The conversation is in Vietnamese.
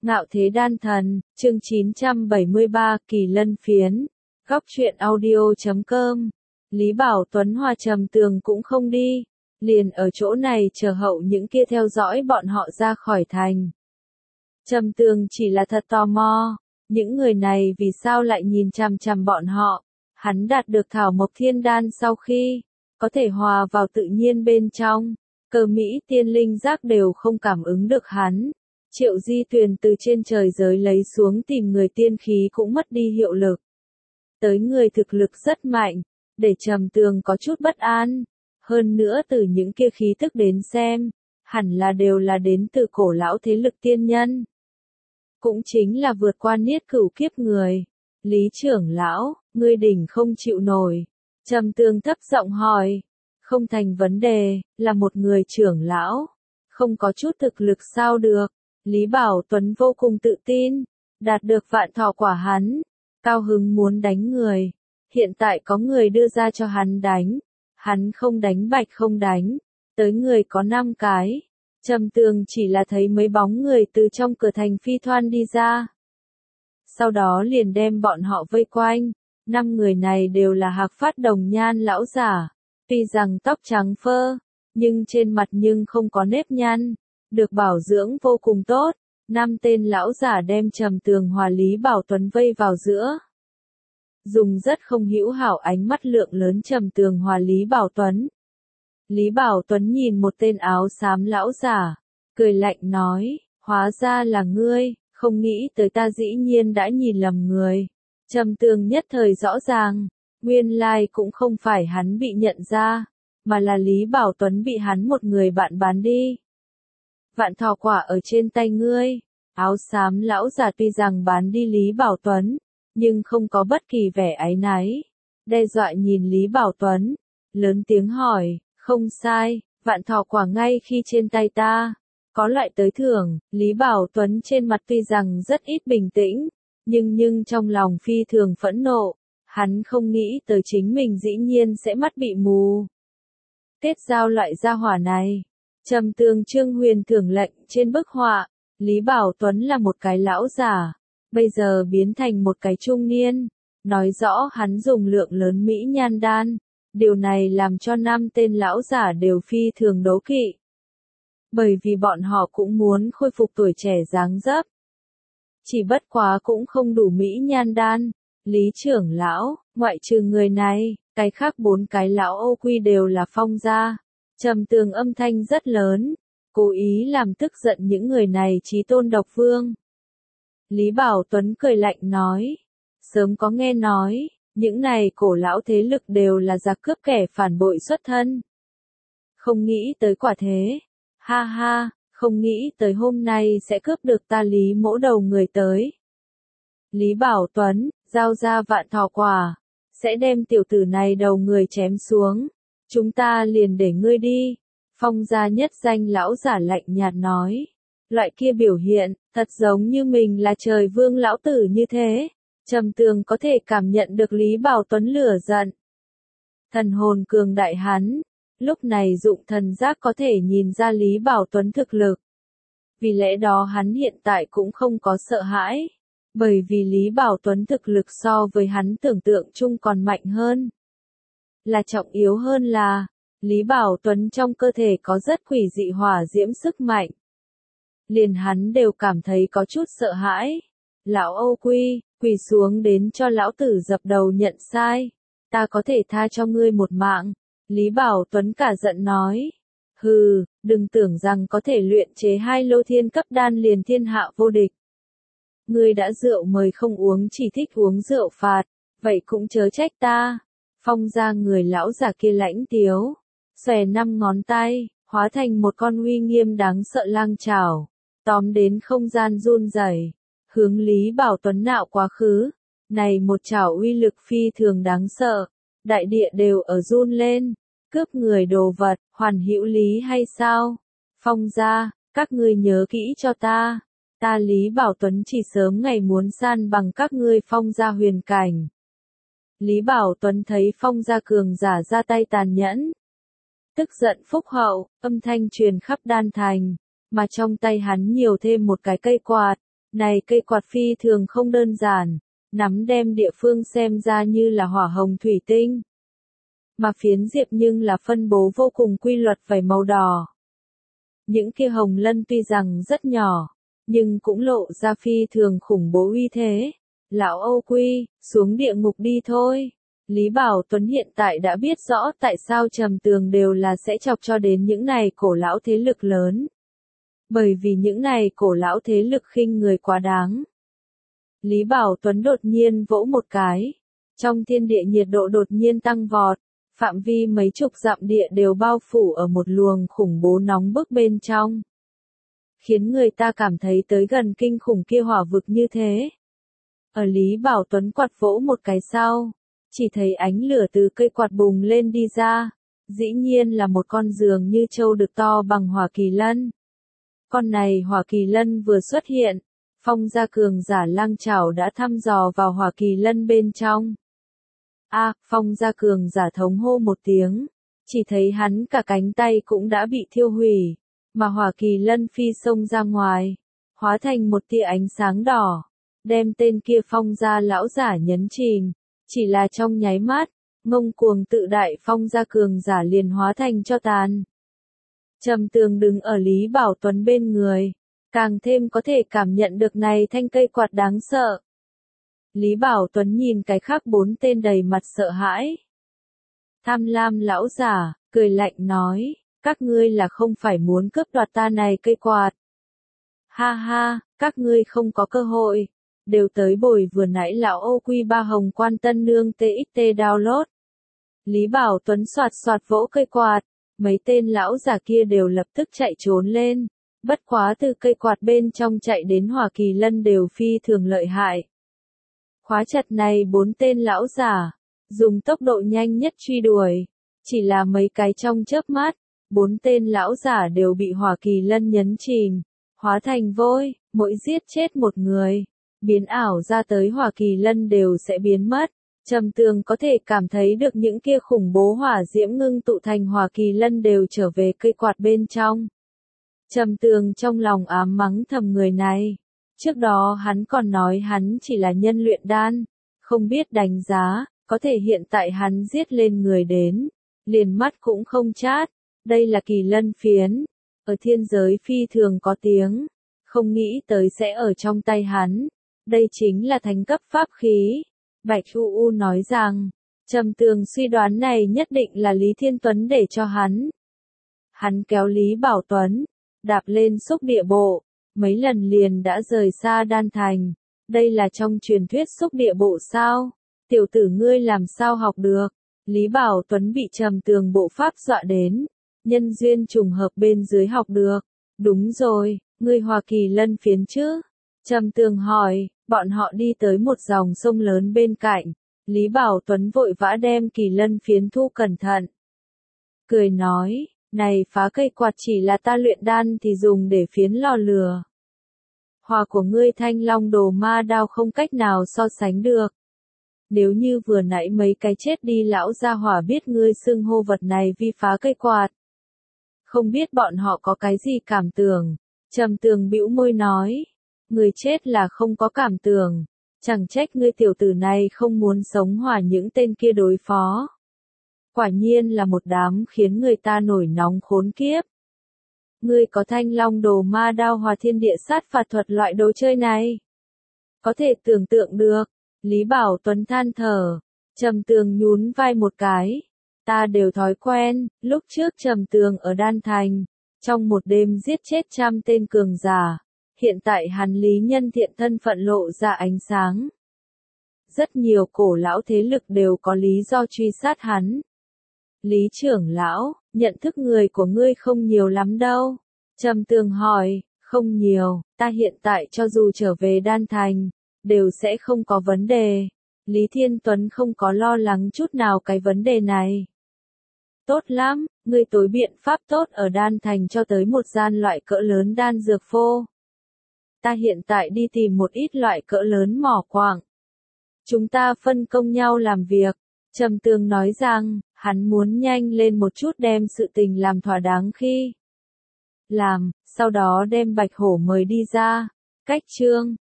Ngạo Thế Đan Thần, chương 973, Kỳ Lân Phiến, Góc truyện audio.com. Lý Bảo Tuấn Hòa Trầm Tường cũng không đi, liền ở chỗ này chờ hậu những kia theo dõi bọn họ ra khỏi thành. Trầm Tường chỉ là thật tò mò, những người này vì sao lại nhìn chằm chằm bọn họ. Hắn đạt được Thảo Mộc Thiên Đan sau khi có thể hòa vào tự nhiên bên trong, Cơ Mỹ tiên linh giác đều không cảm ứng được hắn. Triệu Di Tuyền từ trên trời giới lấy xuống tìm người tiên khí cũng mất đi hiệu lực. Tới người thực lực rất mạnh, để Trầm Tường có chút bất an. Hơn nữa từ những kia khí tức đến xem, hẳn là đều là đến từ cổ lão thế lực tiên nhân. Cũng chính là vượt qua niết cửu kiếp người. Lý trưởng lão, ngươi đỉnh không chịu nổi. Trầm Tường thấp giọng hỏi. Không thành vấn đề, là một người trưởng lão. Không có chút thực lực sao được. Lý Bảo Tuấn vô cùng tự tin. Đạt được vạn thọ quả hắn. Cao hứng muốn đánh người. Hiện tại có người đưa ra cho hắn đánh. Hắn không đánh bạch không đánh. Tới người có 5 cái. Trầm Tường chỉ là thấy mấy bóng người từ trong cửa thành phi thoan đi ra. Sau đó liền đem bọn họ vây quanh. 5 người này đều là Hạc Phát Đồng Nhan lão giả. Tuy rằng tóc trắng phơ, nhưng trên mặt nhưng không có nếp nhăn. Được bảo dưỡng vô cùng tốt. 5 tên lão giả đem Trầm Tường hòa Lý Bảo Tuấn vây vào giữa. Dùng rất không hữu hảo ánh mắt lượng lớn Trầm Tường hòa Lý Bảo Tuấn. Lý Bảo Tuấn nhìn một tên áo xám lão giả, cười lạnh nói, hóa ra là ngươi, không nghĩ tới ta dĩ nhiên đã nhìn lầm người. Trầm Tường nhất thời rõ ràng, nguyên lai cũng không phải hắn bị nhận ra, mà là Lý Bảo Tuấn bị hắn một người bạn bán đi. Vạn thọ quả ở trên tay ngươi. Áo xám lão giả tuy rằng bán đi Lý Bảo Tuấn, nhưng không có bất kỳ vẻ áy náy. Đe dọa nhìn Lý Bảo Tuấn, lớn tiếng hỏi, không sai, vạn thọ quả ngay khi trên tay ta. Có loại tới thưởng. Lý Bảo Tuấn trên mặt tuy rằng rất ít bình tĩnh, nhưng trong lòng phi thường phẫn nộ. Hắn không nghĩ tới chính mình dĩ nhiên sẽ mắt bị mù. Kết giao loại gia hỏa này. Trầm Tường Trương Huyền thưởng lệnh trên bức họa, Lý Bảo Tuấn là một cái lão giả, bây giờ biến thành một cái trung niên, nói rõ hắn dùng lượng lớn mỹ nhan đan, điều này làm cho 5 tên lão giả đều phi thường đố kỵ. Bởi vì bọn họ cũng muốn khôi phục tuổi trẻ dáng dấp. Chỉ bất quá cũng không đủ mỹ nhan đan. Lý trưởng lão, ngoại trừ người này, cái khác 4 cái lão Âu Quy đều là Phong gia. Trầm Tường âm thanh rất lớn, cố ý làm tức giận những người này chí tôn độc vương. Lý Bảo Tuấn cười lạnh nói, sớm có nghe nói, những này cổ lão thế lực đều là giặc cướp kẻ phản bội xuất thân. Không nghĩ tới quả thế, ha ha, không nghĩ tới hôm nay sẽ cướp được ta Lý mỗ đầu người tới. Lý Bảo Tuấn, giao ra vạn thọ quả, sẽ đem tiểu tử này đầu người chém xuống. Chúng ta liền để ngươi đi. Phong gia nhất danh lão giả lạnh nhạt nói. Loại kia biểu hiện, thật giống như mình là trời vương lão tử như thế. Trầm Tường có thể cảm nhận được Lý Bảo Tuấn lửa giận. Thần hồn cường đại hắn. Lúc này dụng thần giác có thể nhìn ra Lý Bảo Tuấn thực lực. Vì lẽ đó hắn hiện tại cũng không có sợ hãi. Bởi vì Lý Bảo Tuấn thực lực so với hắn tưởng tượng chung còn mạnh hơn. Là trọng yếu hơn là, Lý Bảo Tuấn trong cơ thể có rất quỷ dị hỏa diễm sức mạnh. Liền hắn đều cảm thấy có chút sợ hãi. Lão Âu Quy, quỳ xuống đến cho lão tử dập đầu nhận sai. Ta có thể tha cho ngươi một mạng. Lý Bảo Tuấn cả giận nói. Hừ, đừng tưởng rằng có thể luyện chế 2 lô thiên cấp đan liền thiên hạ vô địch. Ngươi đã rượu mời không uống chỉ thích uống rượu phạt, vậy cũng chớ trách ta. Phong gia người lão già kia lãnh tiếu, xòe 5 ngón tay, hóa thành một con uy nghiêm đáng sợ lang chảo, tóm đến không gian run rẩy, hướng Lý Bảo Tuấn nạo quá khứ. Này một chảo uy lực phi thường đáng sợ, đại địa đều ở run lên. Cướp người đồ vật, hoàn hữu lý hay sao? Phong gia, các ngươi nhớ kỹ cho ta. Ta Lý Bảo Tuấn chỉ sớm ngày muốn san bằng các ngươi Phong gia huyền cảnh. Lý Bảo Tuấn thấy Phong gia cường giả ra tay tàn nhẫn. Tức giận phúc hậu, âm thanh truyền khắp đan thành, mà trong tay hắn nhiều thêm một cái cây quạt, Này cây quạt phi thường không đơn giản, nắm đem địa phương xem ra như là hỏa hồng thủy tinh. Mà phiến diệp nhưng là phân bố vô cùng quy luật vảy màu đỏ. Những kia hồng lân tuy rằng rất nhỏ, nhưng cũng lộ ra phi thường khủng bố uy thế. Lão Âu Quy, xuống địa ngục đi thôi. Lý Bảo Tuấn hiện tại đã biết rõ tại sao Trầm Tường đều là sẽ chọc cho đến những này cổ lão thế lực lớn. Bởi vì những này cổ lão thế lực khinh người quá đáng. Lý Bảo Tuấn đột nhiên vỗ một cái. Trong thiên địa nhiệt độ đột nhiên tăng vọt. Phạm vi mấy chục dặm địa đều bao phủ ở một luồng khủng bố nóng bức bên trong. Khiến người ta cảm thấy tới gần kinh khủng kia hỏa vực như thế. Ở Lý Bảo Tuấn quạt vỗ một cái sau, chỉ thấy ánh lửa từ cây quạt bùng lên đi ra. Dĩ nhiên là một con dường như trâu được to bằng hỏa kỳ lân. Con này hỏa kỳ lân vừa xuất hiện, Phong gia cường giả lang chảo đã thăm dò vào hỏa kỳ lân bên trong. Phong gia cường giả thống hô một tiếng, chỉ thấy hắn cả cánh tay cũng đã bị thiêu hủy, mà hỏa kỳ lân phi xông ra ngoài, hóa thành một tia ánh sáng đỏ, đem tên kia Phong gia lão giả nhấn chìm, chỉ là trong nháy mắt, ngông cuồng tự đại Phong gia cường giả liền hóa thành tro tàn. Trầm Tường đứng ở Lý Bảo Tuấn bên người, càng thêm có thể cảm nhận được này thanh cây quạt đáng sợ. Lý Bảo Tuấn nhìn cái khác 4 tên đầy mặt sợ hãi. Tham lam lão giả, cười lạnh nói, các ngươi là không phải muốn cướp đoạt ta này cây quạt. Ha ha, các ngươi không có cơ hội, đều tới bồi vừa nãy lão Âu Quy ba hồng quan tân nương TXT download. Lý Bảo Tuấn soạt soạt vỗ cây quạt, mấy tên lão giả kia đều lập tức chạy trốn lên, bất quá từ cây quạt bên trong chạy đến hỏa kỳ lân đều phi thường lợi hại. Khóa chặt này 4 tên lão giả, dùng tốc độ nhanh nhất truy đuổi, chỉ là mấy cái trong chớp mắt, 4 tên lão giả đều bị hỏa kỳ lân nhấn chìm, hóa thành vôi, mỗi giết chết một người, biến ảo ra tới hỏa kỳ lân đều sẽ biến mất. Trầm Tường có thể cảm thấy được những kia khủng bố hỏa diễm ngưng tụ thành hỏa kỳ lân đều trở về cây quạt bên trong. Trầm Tường trong lòng ám mắng thầm người này. Trước đó hắn còn nói hắn chỉ là nhân luyện đan, không biết đánh giá, có thể hiện tại hắn giết lên người đến, liền mắt cũng không chát, đây là kỳ lân phiến, ở thiên giới phi thường có tiếng, không nghĩ tới sẽ ở trong tay hắn, đây chính là thánh cấp pháp khí. Bạch U nói rằng, Trầm Tường suy đoán này nhất định là Lý Thiên Tuấn để cho hắn. Hắn kéo Lý Bảo Tuấn, đạp lên xúc địa bộ, mấy lần liền đã rời xa Đan Thành. Đây là trong truyền thuyết xúc địa bộ sao? Tiểu tử ngươi làm sao học được? Lý Bảo Tuấn bị Trầm Tường bộ pháp dọa đến. Nhân duyên trùng hợp bên dưới học được. Đúng rồi, ngươi Hoa Kỳ lân phiến chứ? Trầm Tường hỏi, bọn họ đi tới một dòng sông lớn bên cạnh. Lý Bảo Tuấn vội vã đem kỳ lân phiến thu cẩn thận. Cười nói, này phá cây quạt chỉ là ta luyện đan thì dùng để phiến lò lửa. Hòa của ngươi Thanh Long Đồ Ma Đao không cách nào so sánh được. Nếu như vừa nãy mấy cái chết đi lão gia hỏa biết ngươi xưng hô vật này vi phá cây quạt. Không biết bọn họ có cái gì cảm tưởng. Trầm Tường bĩu môi nói, người chết là không có cảm tưởng. Chẳng trách ngươi tiểu tử này không muốn sống hòa những tên kia đối phó. Quả nhiên là một đám khiến người ta nổi nóng khốn kiếp. Ngươi có Thanh Long Đồ Ma Đao Hòa Thiên Địa Sát Phạt thuật loại đồ chơi này? Có thể tưởng tượng được. Lý Bảo Tuấn than thở. Trầm Tường nhún vai một cái. Ta đều thói quen, lúc trước Trầm Tường ở Đan Thành, trong một đêm giết chết 100 tên cường giả. Hiện tại hắn Lý Nhân Thiện thân phận lộ ra ánh sáng. Rất nhiều cổ lão thế lực đều có lý do truy sát hắn. Lý trưởng lão, nhận thức người của ngươi không nhiều lắm đâu. Trầm Tường hỏi, không nhiều, ta hiện tại cho dù trở về Đan Thành, đều sẽ không có vấn đề. Lý Thiên Tuấn không có lo lắng chút nào cái vấn đề này. Tốt lắm, ngươi tối biện pháp tốt ở Đan Thành cho tới một gian loại cỡ lớn đan dược phô. Ta hiện tại đi tìm một ít loại cỡ lớn mỏ quặng. Chúng ta phân công nhau làm việc. Trầm Tường nói rằng, hắn muốn nhanh lên một chút đem sự tình làm thỏa đáng khi làm, sau đó đem Bạch Hổ mời đi ra. Cách chương